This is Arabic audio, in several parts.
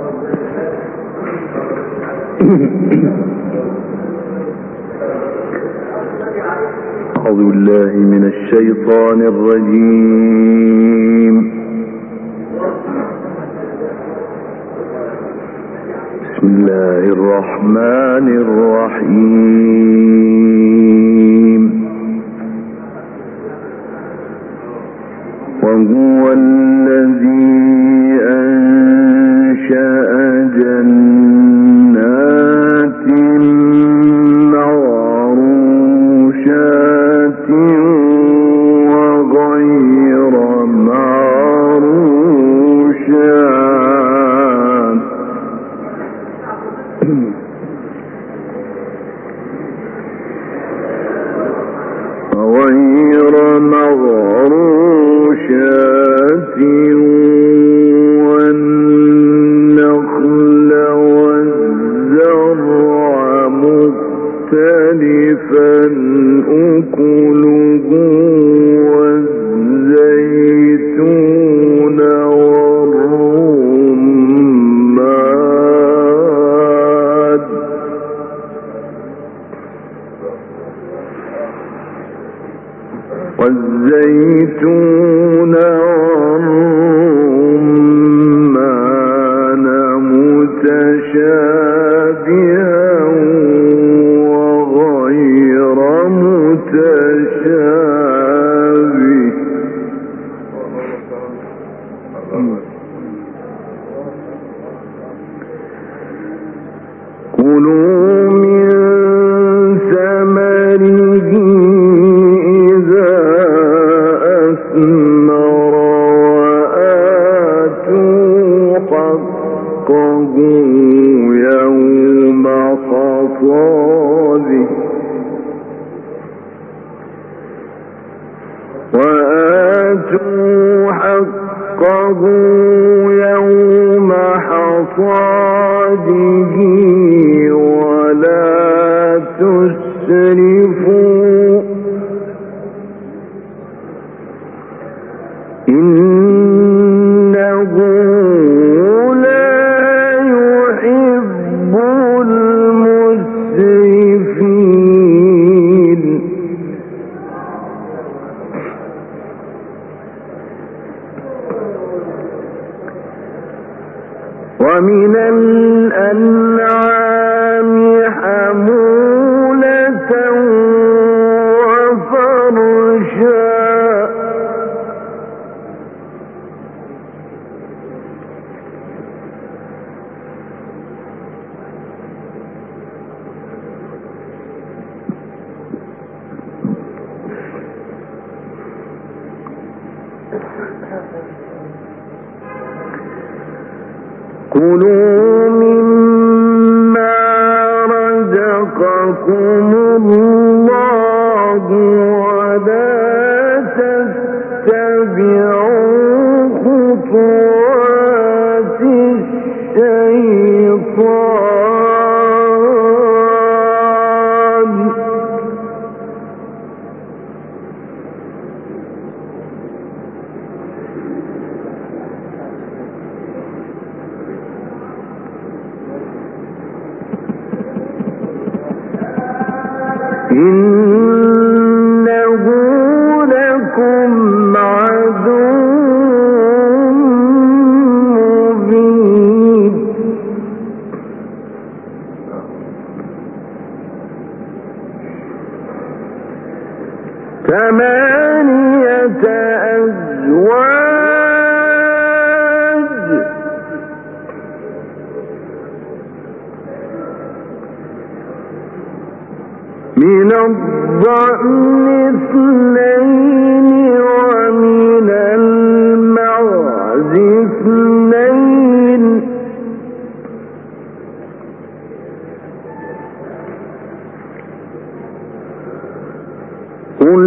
أعوذ بالله من الشيطان الرجيم. بسم الله الرحمن الرحيم. وهو الذي أنشأ جنات معروشات وغير معروشات والنخل والزرع مختلفا أكله والزيتون والرمان متشابها وغير متشابه. كلوا من ثمره إذا أثمر وآتوا حقه يوم حصاده ولا تسرفوا إنه لا يحب المسرفين. ومن الأنعام حمولة وفرشا كلوا مما رزقكم الله ولا تتبعوا خطوات الشيطان إنه لكم عدو مبين. ثمانية أزواج من الضأن اثنين ومن المعز اثنين قل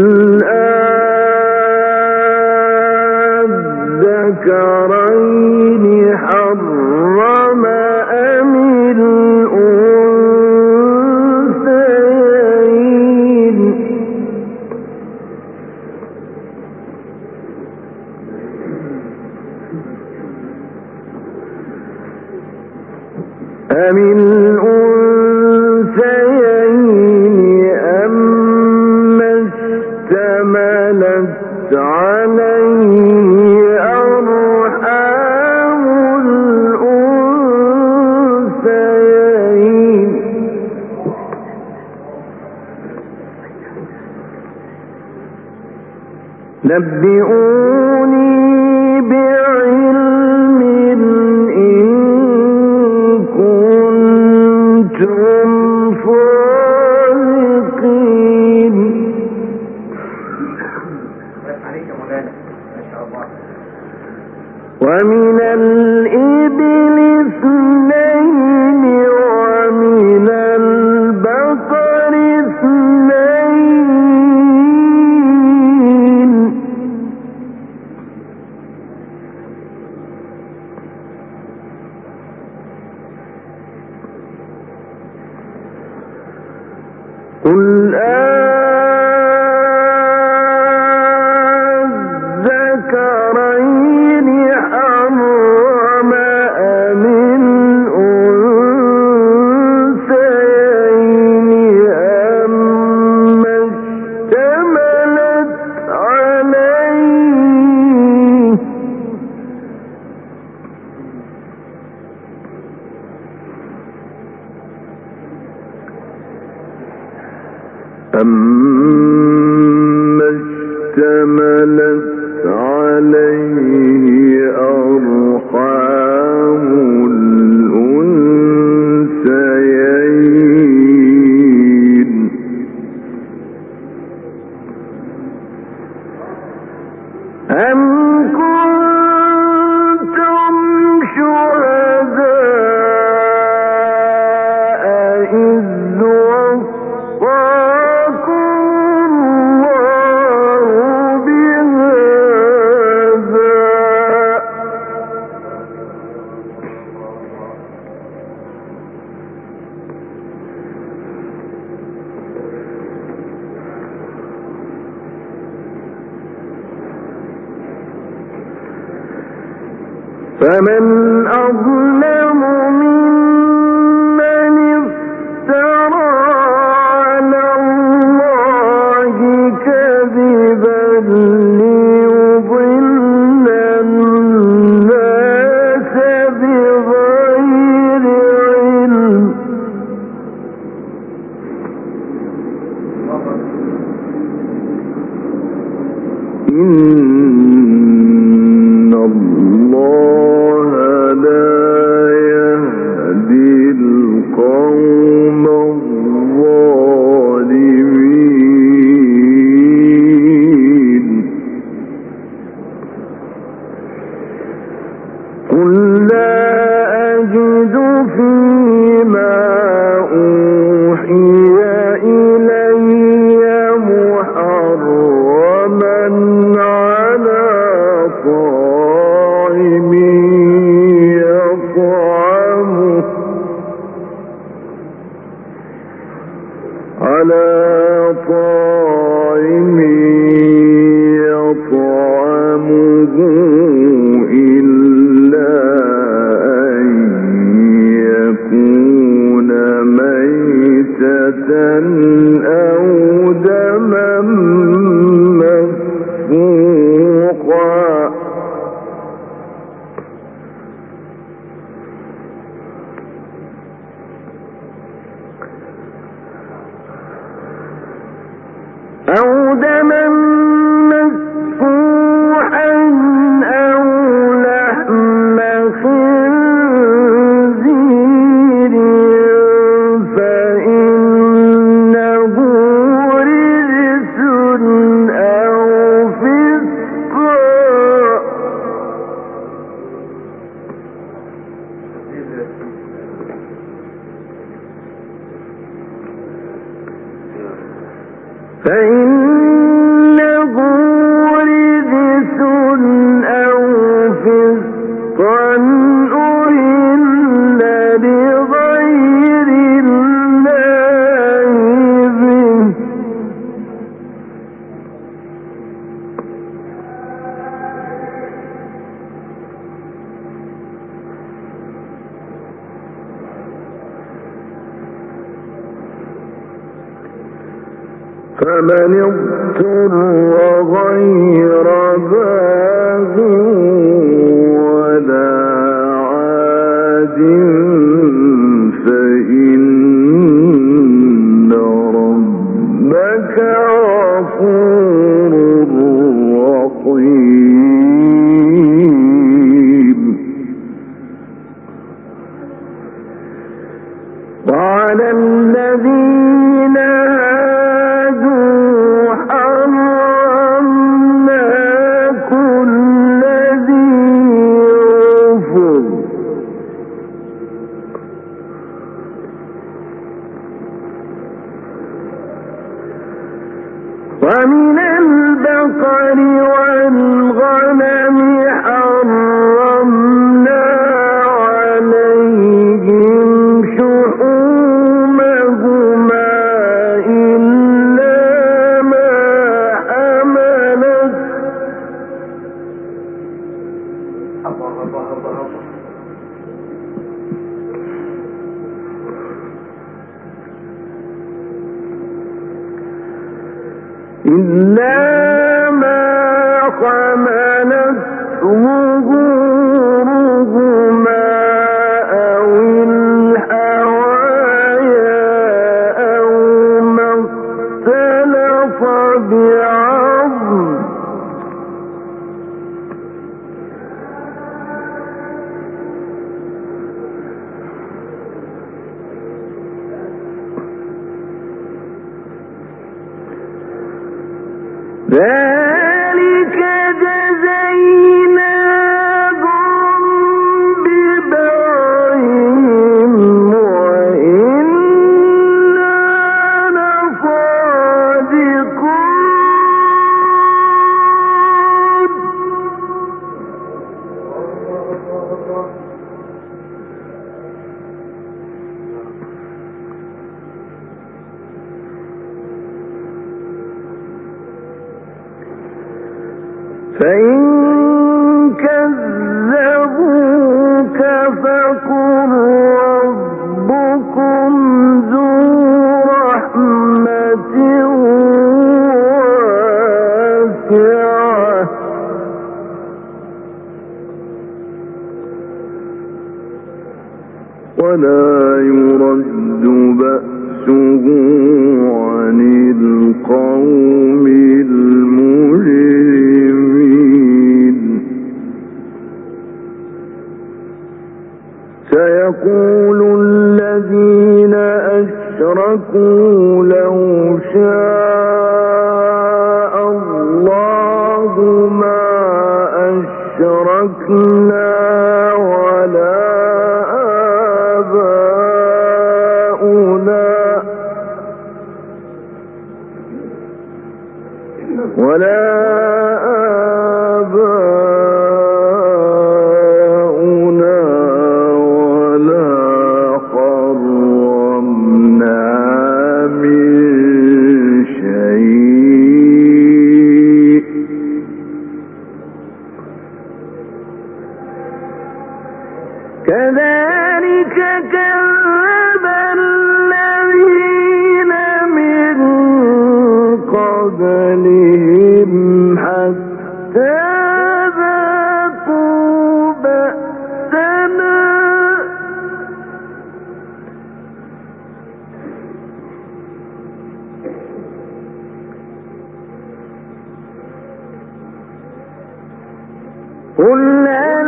الذكرين حرم أم الأنثيين أم الأنثيين أما اشتملت عليه أرحام الأنثيين نبئوني بعلم إن كنتم صادقين. ومن الإبل اثنين ومن البقر اثنين قل الذكرين حرم أم الأنثيين أما اشتملت عليه أما اشتملت عليه أرحام الأنثيين أم كنتم شهداء إذ وصاكم الله بهذا فمن أظلم ممن افترى على الله كذبا ليضل الناس بغير علم إن الله لا يهدي القوم الظالمين. قل لا أجد فيما أوحي إلي محرما على طاعم يطعمه إلا أن يكون ميتة أو دما مسفوحا أو دما مسفوحا أو لحم خنزير فإنه رجس أو فسقا فإنه رجس أو فسقا أهل لغير الله به فمن اضطر غير باغ ولا عاد فإن ربك غفور رحيم. وعلى الذين هادوا حرمنا كل ذي ظفر ومن البقر والغنم حرمنا عليهم شحومهما إلا ما حملت ظهورهما أو الحوايا أو ما اختلط بعظم ذلك جزيناهم ببغيهم وإنا لصادقون. فإن كذبوك فقل ربكم ذو رحمة واسعة ولا يرد بأسه عن القوم المجرمين. سيقول الذين أشركوا لو شاء الله ما أشركنا ولا آباؤنا ولا حرمنا من شيء كذلك كذب الذين من قبلهم حتى ذاقوا بأسنا قل هل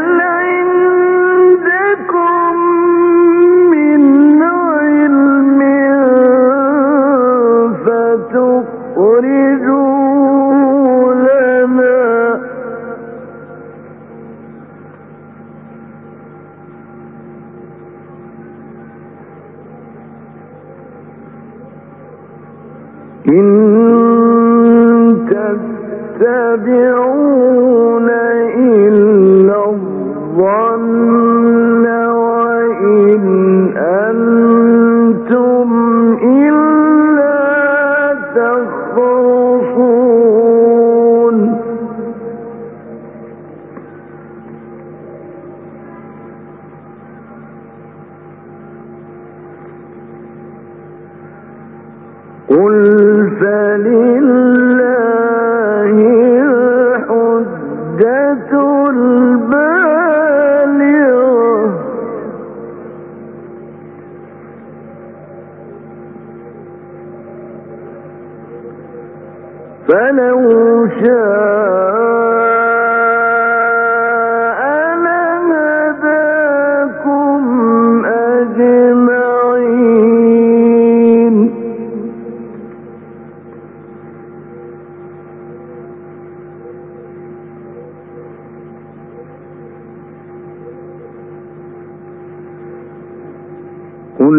عندكم من علم فتخرجوه لنا إن تتبعون إلا الظن وإن أنتم إلا تخرصون. قل فلله الحجة البالغة فلو شاء لهداكم أجمعين قل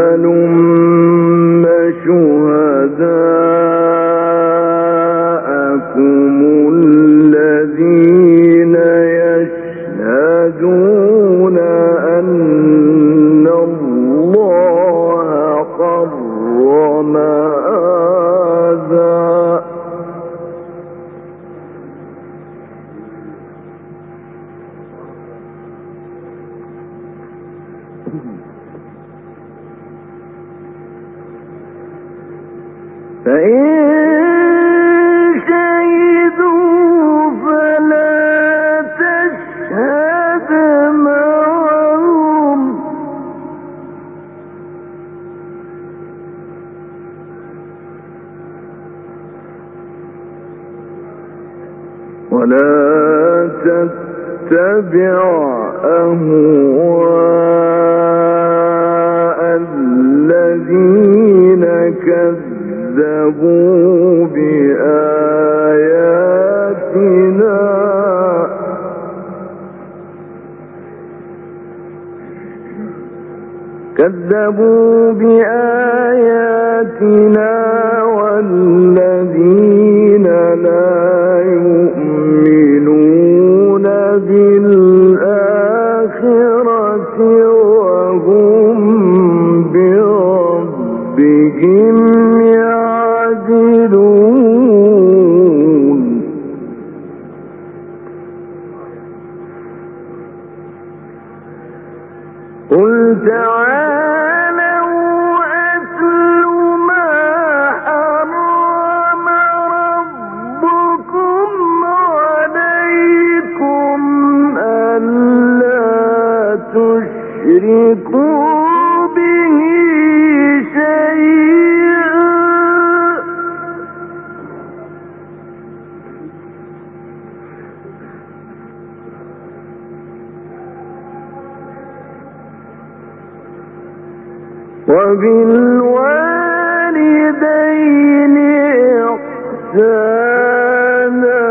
هلم شهداءكم الذين يشهدون أن الله حرم هذا فإن شهدوا فلا تشهد معهم ولا تتبع أهواء الذين كذبوا بآياتنا والذين لا يؤمنون بالآخرة وهم بربهم يعدلون قل تعالوا أتل ما حرم ربكم عليكم ألا تشركوا به شيئا وبالوالدين إحسانا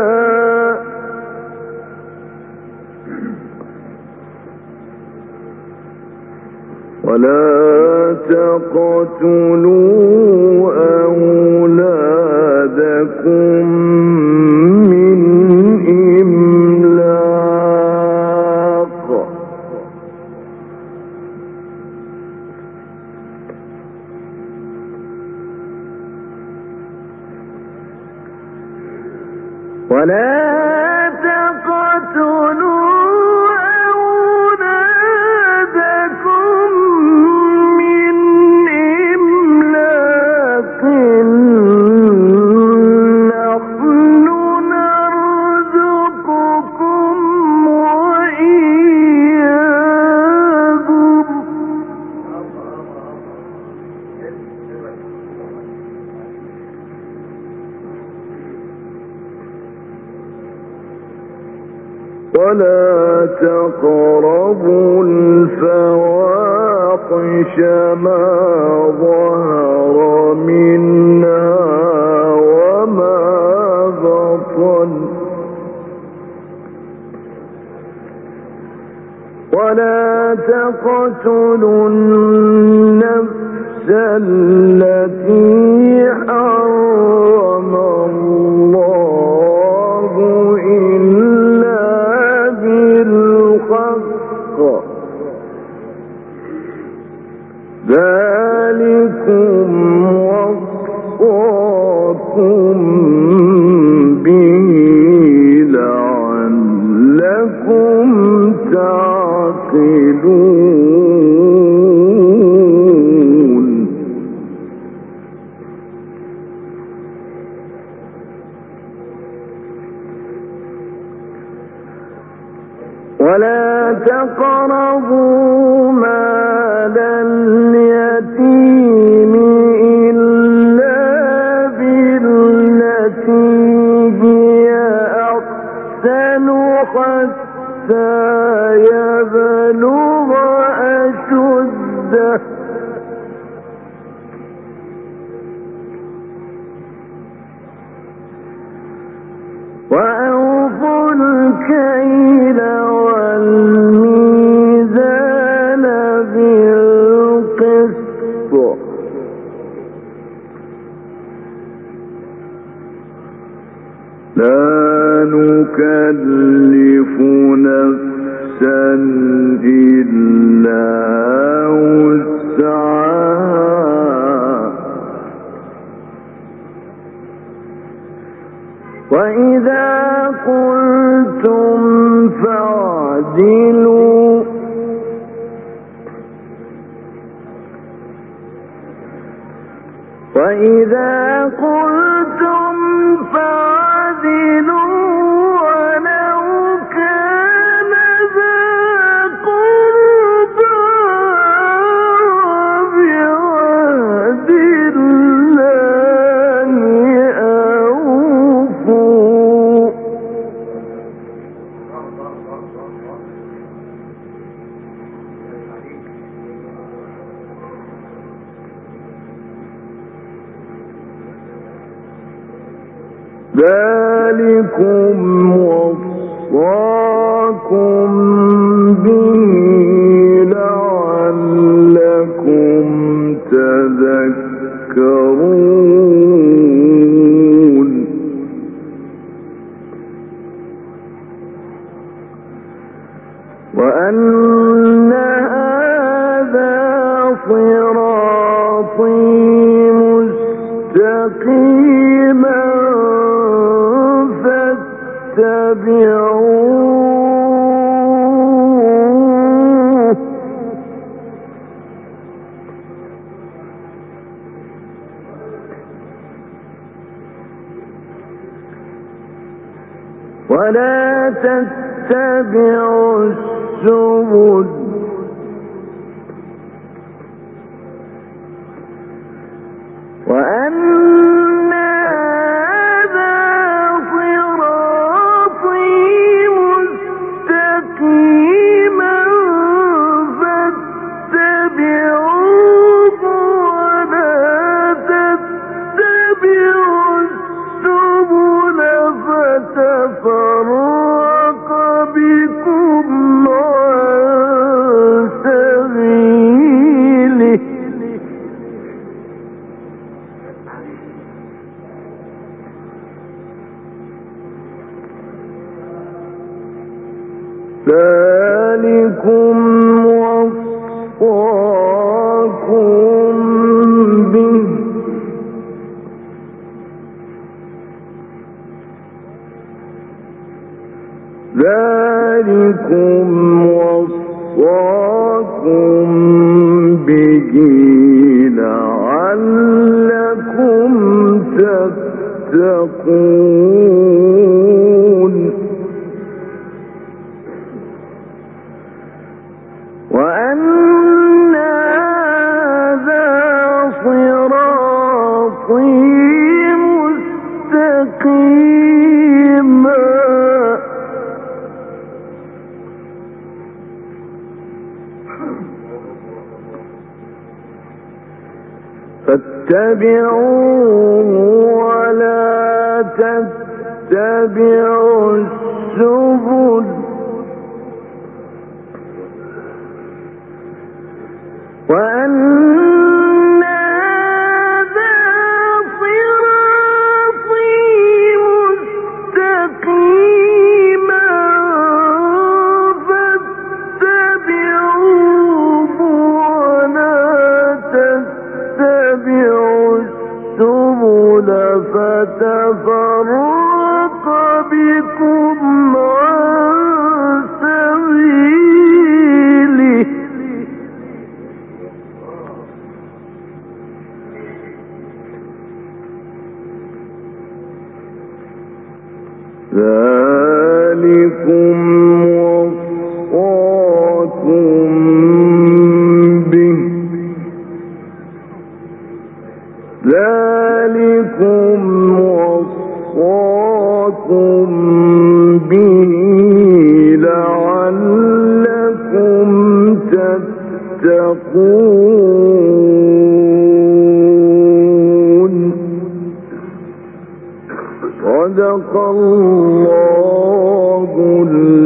ولا تقتلوا أولادكم من إملاق ولا تقتلوا أولادكم من إملاق نحن نرزقكم وإياكم ولا تقربوا الفواحش ما ظهر منها وما بطن ولا تقتلوا النفس التي حرم الله إلا بالحق ذلكم وصاكم به لعلكم تعقلون. ولا تقربوا مال اليتيم إلا بالتي هي أحسن حتى يبلغ أشده وأوفوا الكيل والميزان بالقسط لا نكلف نفسا إلا وسعها وإذا قلتم فاعدلوا ولو كان ذا قربى وبعهد الله أوفوا ذلكم وصاكم به لعلكم تذكرون وأن هذا صراطي مستقيما فاتبعوه ولا تتبعوا السبل وأن هذا صراطي مستقيما فاتبعوه ولا تتبعوا السبل فتفرق بكم عن سبيله ذلكم وصاكم به لعلكم تتقون وأن هذا صراطي مستقيما فاتبعوه ولا تتبعوا السبل وأن هذا صراطي مستقيما فاتبعوه ولا تتبعوا السبل فتفرق بكم عن سبيله ذلكم وصاكم وصاكم به لعلكم تتقون. صدق الله